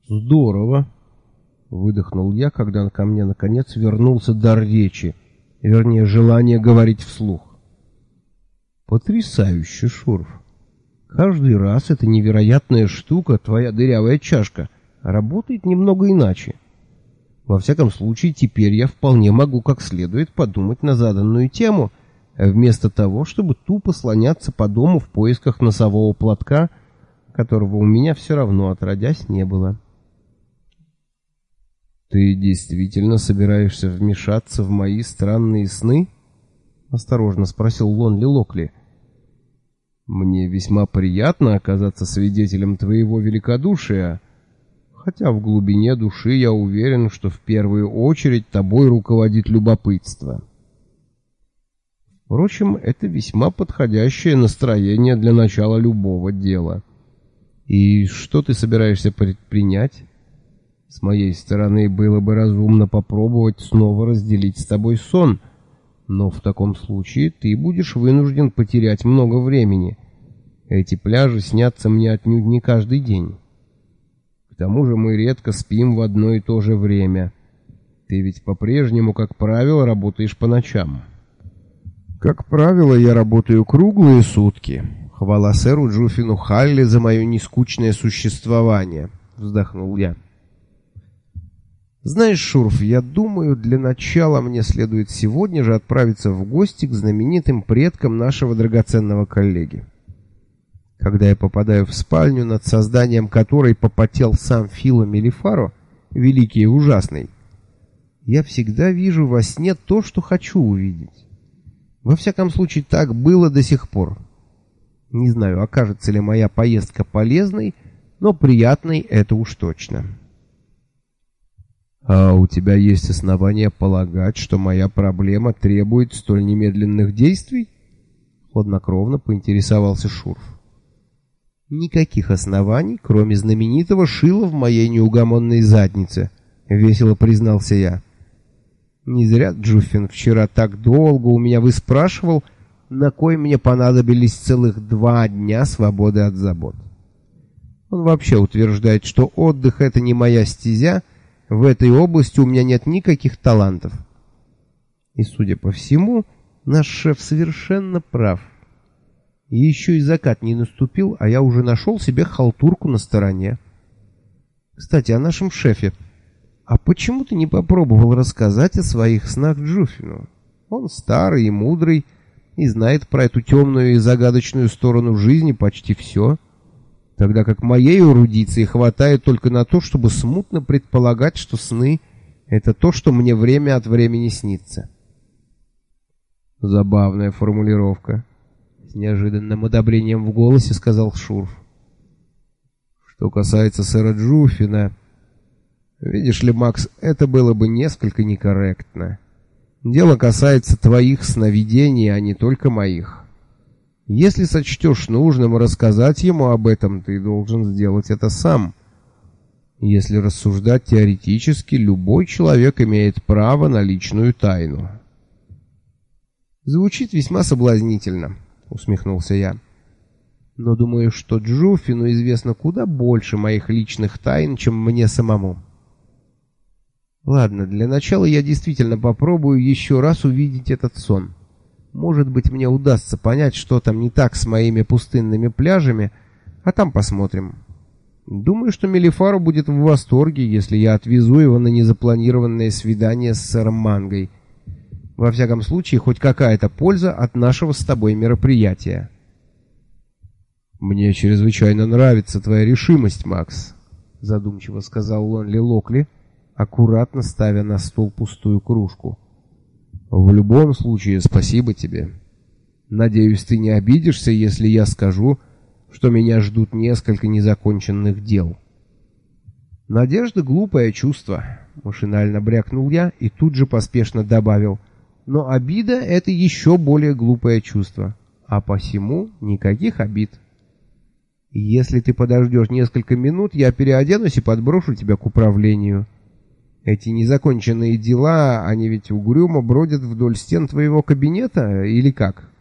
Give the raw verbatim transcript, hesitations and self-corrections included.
Здорово, выдохнул я, когда ко мне наконец вернулся дар речи, вернее, желание говорить вслух. Потрясающе, Шурф. Каждый раз эта невероятная штука, твоя дырявая чашка, работает немного иначе. Во всяком случае, теперь я вполне могу как следует подумать на заданную тему, вместо того, чтобы тупо слоняться по дому в поисках носового платка, которого у меня все равно отродясь не было. «Ты действительно собираешься вмешаться в мои странные сны?» — осторожно спросил Лонли Локли. «Мне весьма приятно оказаться свидетелем твоего великодушия, хотя в глубине души я уверен, что в первую очередь тобой руководит любопытство. Впрочем, это весьма подходящее настроение для начала любого дела. И что ты собираешься предпринять? С моей стороны было бы разумно попробовать снова разделить с тобой сон, но в таком случае ты будешь вынужден потерять много времени. Эти пляжи снятся мне отнюдь не каждый день. К тому же мы редко спим в одно и то же время. Ты ведь по-прежнему, как правило, работаешь по ночам». «Как правило, я работаю круглые сутки. Хвала сэру Джуффину Халли за мое нескучное существование», — вздохнул я. «Знаешь, Шурф, я думаю, для начала мне следует сегодня же отправиться в гости к знаменитым предкам нашего драгоценного коллеги. Когда я попадаю в спальню, над созданием которой попотел сам Фило Мелифаро, великий и ужасный, я всегда вижу во сне то, что хочу увидеть. Во всяком случае, так было до сих пор. Не знаю, окажется ли моя поездка полезной, но приятной это уж точно». «А у тебя есть основания полагать, что моя проблема требует столь немедленных действий?» — хладнокровно поинтересовался Шурф. «Никаких оснований, кроме знаменитого шила в моей неугомонной заднице», — весело признался я. «Не зря Джуффин вчера так долго у меня выспрашивал, на кой мне понадобились целых два дня свободы от забот. Он вообще утверждает, что отдых — это не моя стезя, в этой области у меня нет никаких талантов. И, судя по всему, наш шеф совершенно прав. И еще и закат не наступил, а я уже нашел себе халтурку на стороне. Кстати, о нашем шефе. А почему ты не попробовал рассказать о своих снах Джуффину? Он старый и мудрый, и знает про эту темную и загадочную сторону жизни почти все, тогда как моей эрудиции хватает только на то, чтобы смутно предполагать, что сны — это то, что мне время от времени снится». «Забавная формулировка», — с неожиданным одобрением в голосе сказал Шурф. «Что касается сэра Джуффина, видишь ли, Макс, это было бы несколько некорректно. Дело касается твоих сновидений, а не только моих. Если сочтешь нужным рассказать ему об этом, ты должен сделать это сам. Если рассуждать теоретически, любой человек имеет право на личную тайну». «Звучит весьма соблазнительно», — усмехнулся я. «Но думаю, что Джуффину известно куда больше моих личных тайн, чем мне самому. Ладно, для начала я действительно попробую еще раз увидеть этот сон. Может быть, мне удастся понять, что там не так с моими пустынными пляжами, а там посмотрим. Думаю, что Мелифаро будет в восторге, если я отвезу его на незапланированное свидание с сэром Мангой. Во всяком случае, хоть какая-то польза от нашего с тобой мероприятия». «Мне чрезвычайно нравится твоя решимость, Макс», — задумчиво сказал Лонли Локли, аккуратно ставя на стол пустую кружку. «В любом случае, спасибо тебе. Надеюсь, ты не обидишься, если я скажу, что меня ждут несколько незаконченных дел». «Надежда — глупое чувство», — машинально брякнул я и тут же поспешно добавил. «Но обида — это еще более глупое чувство, а посему никаких обид. Если ты подождешь несколько минут, я переоденусь и подброшу тебя к управлению. Эти незаконченные дела, они ведь угрюмо бродят вдоль стен твоего кабинета, или как?»